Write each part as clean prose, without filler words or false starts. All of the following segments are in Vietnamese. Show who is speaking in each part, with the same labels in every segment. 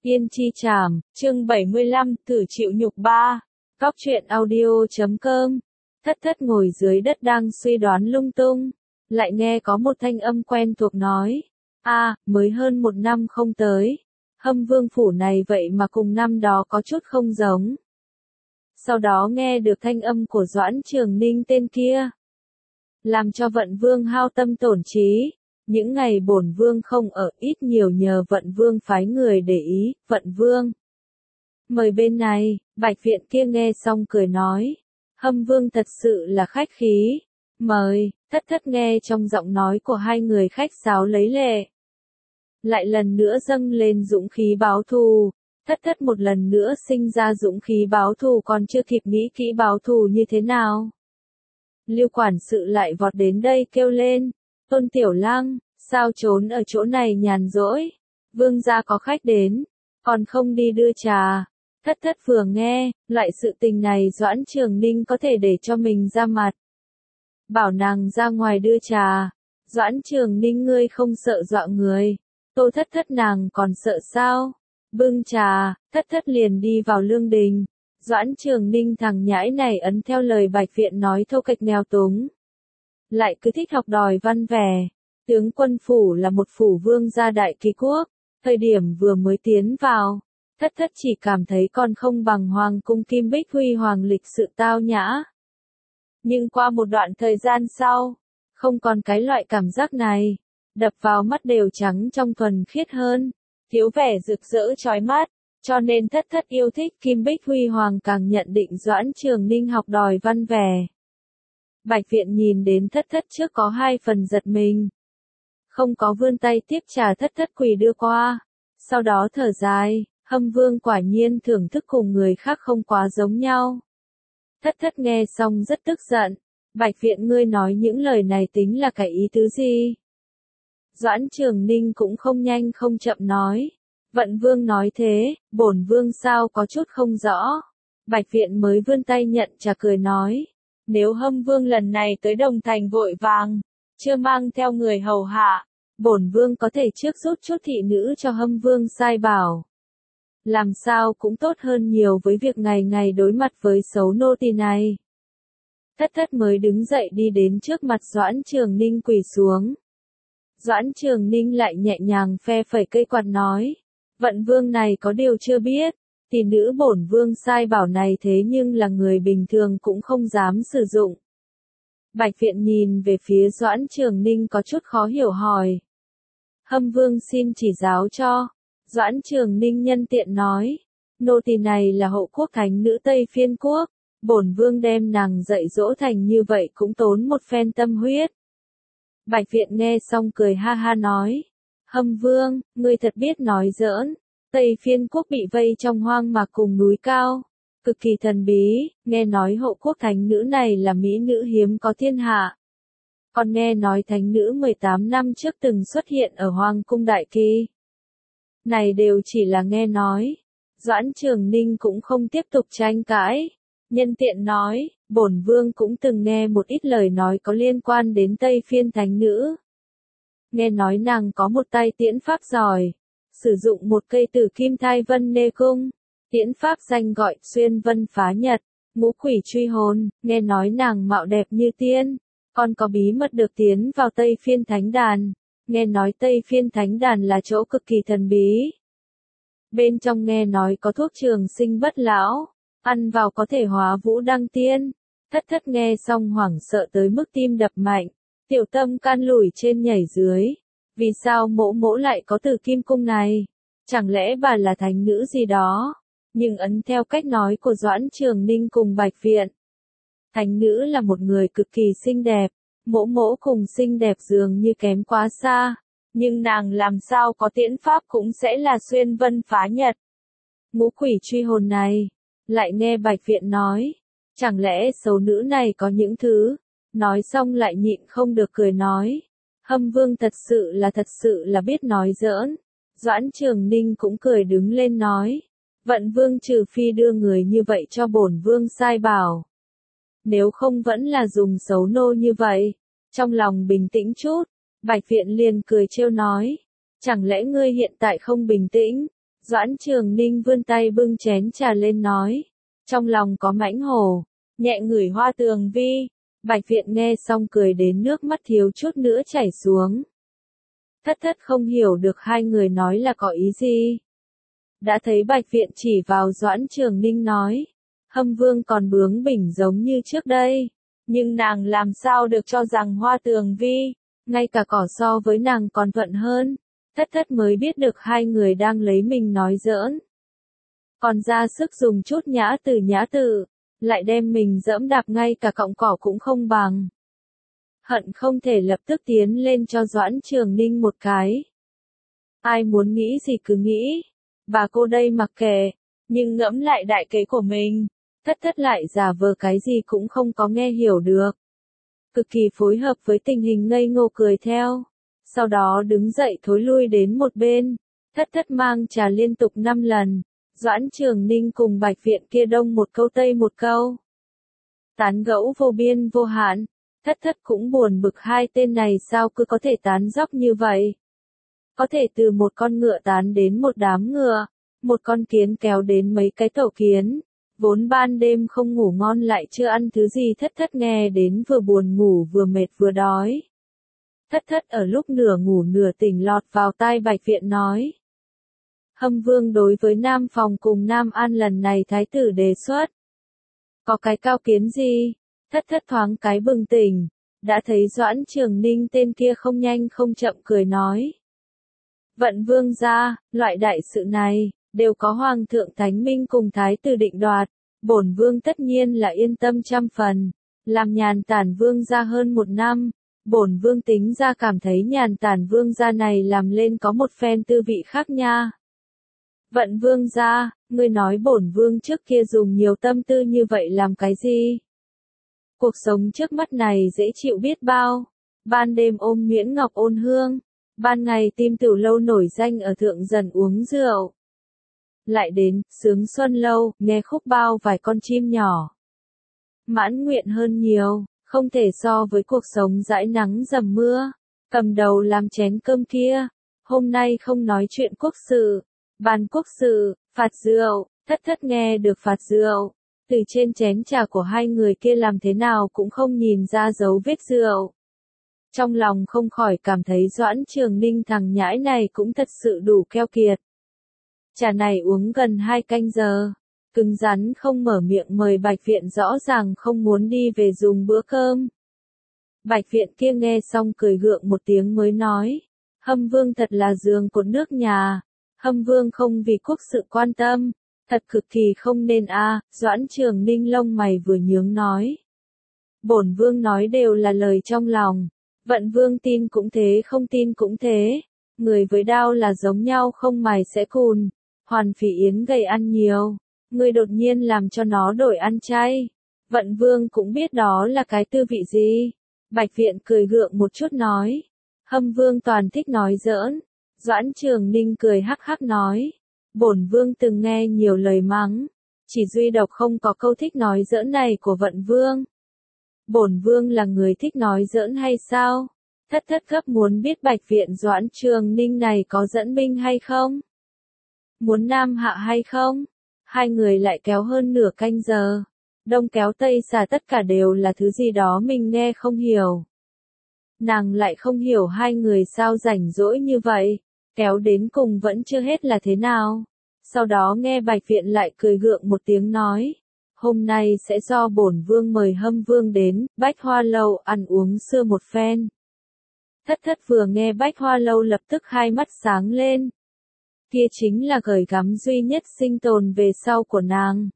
Speaker 1: Yên chi trảm, chương 75, thử chịu nhục 3. Góc truyện audio.com. Thất thất ngồi dưới đất đang suy đoán lung tung. Lại nghe có một thanh âm quen thuộc nói. Mới hơn 1 năm không tới. Hâm vương phủ này vậy mà cùng năm đó có chút không giống. Sau đó nghe được thanh âm của Doãn Trường Ninh tên kia. Làm cho Vận Vương hao tâm tổn trí. Những ngày bổn vương không ở, ít nhiều nhờ Vận Vương phái người để ý. Vận Vương, mời bên này. Bạch viện kia nghe xong cười nói. Hâm vương thật sự là khách khí. Mời. Thất thất nghe trong giọng nói của hai người khách sáo lấy lệ. Lại lần nữa dâng lên dũng khí báo thù. Thất thất một lần nữa sinh ra dũng khí báo thù, còn chưa kịp nghĩ kỹ báo thù như thế nào. Lưu quản sự lại vọt đến đây kêu lên. Tôn Tiểu Lăng, sao trốn ở chỗ này nhàn rỗi? Vương gia có khách đến, còn không đi đưa trà. Thất thất vừa nghe, loại sự tình này Doãn Trường Ninh có thể để cho mình ra mặt. Bảo nàng ra ngoài đưa trà. Doãn Trường Ninh, ngươi không sợ dọa người. Tô thất thất nàng còn sợ sao? Bưng trà, thất thất liền đi vào lương đình. Doãn Trường Ninh thằng nhãi này ấn theo lời Bạch viện nói thô kệch nghèo túng. Lại cứ thích học đòi văn vẻ. Tướng quân phủ là một phủ vương gia đại ký quốc. Thời điểm vừa mới tiến vào, thất thất chỉ cảm thấy còn không bằng hoàng cung Kim Bích huy hoàng lịch sự tao nhã. Nhưng qua một đoạn thời gian sau, không còn cái loại cảm giác này. Đập vào mắt đều trắng trong thuần khiết hơn, thiếu vẻ rực rỡ chói mắt, cho nên thất thất yêu thích Kim Bích huy hoàng càng nhận định Doãn Trường Ninh học đòi văn vẻ. Bạch viện nhìn đến thất thất trước có 2 phần giật mình. Không có vươn tay tiếp trà thất thất quỳ đưa qua. Sau đó thở dài, Hâm vương quả nhiên thưởng thức cùng người khác không quá giống nhau. Thất thất nghe xong rất tức giận. Bạch viện, ngươi nói những lời này tính là cái ý tứ gì? Doãn Trường Ninh cũng không nhanh không chậm nói. Vận vương nói thế, bổn vương sao có chút không rõ. Bạch viện mới vươn tay nhận trà cười nói. Nếu Hâm vương lần này tới Đồng Thành vội vàng, chưa mang theo người hầu hạ, bổn vương có thể trước rút chút thị nữ cho Hâm vương sai bảo. Làm sao cũng tốt hơn nhiều với việc ngày ngày đối mặt với xấu nô tỳ này. Thất thất mới đứng dậy đi đến trước mặt Doãn Trường Ninh quỳ xuống. Doãn Trường Ninh lại nhẹ nhàng phe phẩy cây quạt nói. Vận vương này có điều chưa biết. Tỷ nữ bổn vương sai bảo này thế nhưng là người bình thường cũng không dám sử dụng. Bạch viện nhìn về phía Doãn Trường Ninh có chút khó hiểu hỏi. Hâm vương xin chỉ giáo cho. Doãn Trường Ninh nhân tiện nói. Nô tỳ này là hậu quốc thánh nữ Tây Phiên quốc. Bổn vương đem nàng dạy dỗ thành như vậy cũng tốn một phen tâm huyết. Bạch viện nghe xong cười ha ha nói. Hâm vương, ngươi thật biết nói giỡn. Tây Phiên quốc bị vây trong hoang mạc cùng núi cao. Cực kỳ thần bí, nghe nói hậu quốc thánh nữ này là mỹ nữ hiếm có thiên hạ. Còn nghe nói thánh nữ 18 năm trước từng xuất hiện ở Hoàng cung Đại Kỳ. Này đều chỉ là nghe nói. Doãn Trường Ninh cũng không tiếp tục tranh cãi. Nhân tiện nói, bổn vương cũng từng nghe một ít lời nói có liên quan đến Tây Phiên thánh nữ. Nghe nói nàng có một tay tiễn pháp giỏi. Sử dụng một cây tử kim thai vân nê cung. Tiễn pháp danh gọi xuyên vân phá nhật, ngũ quỷ truy hồn. Nghe nói nàng mạo đẹp như tiên. Còn có bí mật được tiến vào Tây Phiên thánh đàn. Nghe nói Tây Phiên thánh đàn là chỗ cực kỳ thần bí. Bên trong nghe nói có thuốc trường sinh bất lão. Ăn vào có thể hóa vũ đăng tiên. Thất thất nghe xong hoảng sợ tới mức tim đập mạnh. Tiểu tâm can lùi trên nhảy dưới. Vì sao mỗ mỗ lại có tử kim cung này? Chẳng lẽ bà là thánh nữ gì đó? Nhưng ấn theo cách nói của Doãn Trường Ninh cùng Bạch viện. Thánh nữ là một người cực kỳ xinh đẹp. Mỗ mỗ cùng xinh đẹp dường như kém quá xa. Nhưng nàng làm sao có tiễn pháp cũng sẽ là xuyên vân phá nhật. Ngũ quỷ truy hồn này. Lại nghe Bạch viện nói. Chẳng lẽ xấu nữ này có những thứ. Nói xong lại nhịn không được cười nói. Hâm vương thật sự là biết nói giỡn. Doãn Trường Ninh cũng cười đứng lên nói. Vận vương trừ phi đưa người như vậy cho bổn vương sai bảo. Nếu không vẫn là dùng xấu nô như vậy. Trong lòng bình tĩnh chút. Bạch viện liền cười trêu nói. Chẳng lẽ ngươi hiện tại không bình tĩnh? Doãn Trường Ninh vươn tay bưng chén trà lên nói. Trong lòng có mãnh hổ, nhẹ ngửi hoa tường vi. Bạch Viện nghe xong cười đến nước mắt thiếu chút nữa chảy xuống. Thất thất không hiểu được hai người nói là có ý gì. Đã thấy Bạch Viện chỉ vào Doãn Trường Ninh nói. Hâm Vương còn bướng bỉnh giống như trước đây. Nhưng nàng làm sao được cho rằng hoa tường vi, ngay cả cỏ so với nàng còn thuận hơn. Thất thất mới biết được hai người đang lấy mình nói giỡn. Còn ra sức dùng chút nhã từ, lại đem mình dẫm đạp ngay cả cọng cỏ cũng không bằng. Hận không thể lập tức tiến lên cho Doãn Trường Ninh một cái. Ai muốn nghĩ gì cứ nghĩ, bà cô đây mặc kệ, nhưng ngẫm lại đại kế của mình, thất thất lại giả vờ cái gì cũng không có nghe hiểu được. Cực kỳ phối hợp với tình hình ngây ngô cười theo, sau đó đứng dậy thối lui đến một bên, thất thất mang trà liên tục 5 lần. Doãn Trường Ninh cùng Bạch Viện kia đông một câu tây một câu. Tán gẫu vô biên vô hạn, thất thất cũng buồn bực hai tên này sao cứ có thể tán dóc như vậy. Có thể từ một con ngựa tán đến một đám ngựa, một con kiến kéo đến mấy cái tổ kiến, vốn ban đêm không ngủ ngon lại chưa ăn thứ gì thất thất nghe đến vừa buồn ngủ vừa mệt vừa đói. Thất thất ở lúc nửa ngủ nửa tỉnh lọt vào tai Bạch Viện nói. Hâm Vương đối với Nam Phòng cùng Nam An lần này thái tử đề xuất. Có cái cao kiến gì? Thất thất thoáng cái bừng tỉnh, đã thấy Doãn Trường Ninh tên kia không nhanh không chậm cười nói. Vận Vương gia, loại đại sự này, đều có Hoàng thượng Thánh Minh cùng thái tử định đoạt, bổn Vương tất nhiên là yên tâm 100%, làm nhàn tản Vương gia hơn 1 năm. Bổn Vương tính ra cảm thấy nhàn tản Vương gia này làm lên có một phen tư vị khác nha. Vận Vương gia, ngươi nói bổn Vương trước kia dùng nhiều tâm tư như vậy làm cái gì? Cuộc sống trước mắt này dễ chịu biết bao. Ban đêm ôm Nguyễn Ngọc ôn hương, ban ngày Tim Tiểu Lâu nổi danh ở Thượng Dần uống rượu. Lại đến, Sướng Xuân Lâu, nghe khúc bao vài con chim nhỏ. Mãn nguyện hơn nhiều, không thể so với cuộc sống dãi nắng dầm mưa. Cầm đầu làm chén cơm kia, hôm nay không nói chuyện quốc sự. Bàn quốc sự, phạt rượu, thất thất nghe được phạt rượu, từ trên chén trà của hai người kia làm thế nào cũng không nhìn ra dấu vết rượu. Trong lòng không khỏi cảm thấy Doãn Trường Ninh thằng nhãi này cũng thật sự đủ keo kiệt. Trà này uống gần 2 canh giờ, cứng rắn không mở miệng mời Bạch Viện rõ ràng không muốn đi về dùng bữa cơm. Bạch Viện kia nghe xong cười gượng một tiếng mới nói, Hâm Vương thật là giường cột nước nhà. Hâm Vương không vì quốc sự quan tâm, thật cực kỳ không nên a. Doãn Trường Ninh lông mày vừa nhướng nói. Bổn Vương nói đều là lời trong lòng, Vận Vương tin cũng thế không tin cũng thế, người với đao là giống nhau không mài sẽ cùn, Hoàn Phỉ Yến gầy ăn nhiều, người đột nhiên làm cho nó đổi ăn chay, Vận Vương cũng biết đó là cái tư vị gì. Bạch Viện cười gượng một chút nói, Hâm Vương toàn thích nói giỡn. Doãn Trường Ninh cười hắc hắc nói, bổn Vương từng nghe nhiều lời mắng, chỉ duy độc không có câu thích nói giỡn này của Vận Vương. Bổn Vương là người thích nói giỡn hay sao? Thất thất gấp muốn biết Bạch Viện Doãn Trường Ninh này có dẫn binh hay không? Muốn nam hạ hay không? Hai người lại kéo hơn nửa canh giờ, đông kéo tây xả tất cả đều là thứ gì đó mình nghe không hiểu. Nàng lại không hiểu hai người sao rảnh rỗi như vậy. Kéo đến cùng vẫn chưa hết là thế nào. Sau đó nghe Bạch Viện lại cười gượng một tiếng nói. Hôm nay sẽ do bổn Vương mời Hâm Vương đến, Bách Hoa Lâu ăn uống xưa một phen. Thất thất vừa nghe Bách Hoa Lâu lập tức hai mắt sáng lên. Kia chính là gửi gắm duy nhất sinh tồn về sau của nàng.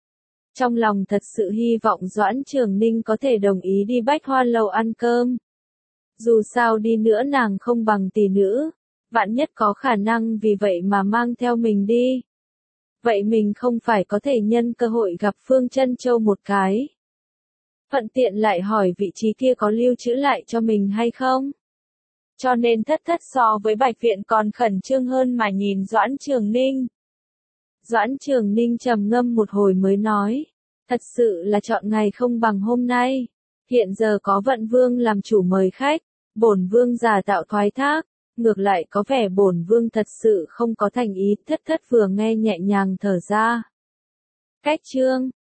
Speaker 1: Trong lòng thật sự hy vọng Doãn Trường Ninh có thể đồng ý đi Bách Hoa Lâu ăn cơm. Dù sao đi nữa nàng không bằng tỷ nữ. Vạn nhất có khả năng vì vậy mà mang theo mình đi. Vậy mình không phải có thể nhân cơ hội gặp Phương Chân Châu một cái. Thuận tiện lại hỏi vị trí kia có lưu trữ lại cho mình hay không. Cho nên thất thất so với Bạch Viện còn khẩn trương hơn mà nhìn Doãn Trường Ninh. Doãn Trường Ninh trầm ngâm một hồi mới nói. Thật sự là chọn ngày không bằng hôm nay. Hiện giờ có Vận Vương làm chủ mời khách. Bổn Vương giả tạo thoái thác. ngược lại có vẻ bổn vương thật sự không có thành ý, thất thất vừa nghe nhẹ nhàng thở ra. Cách chương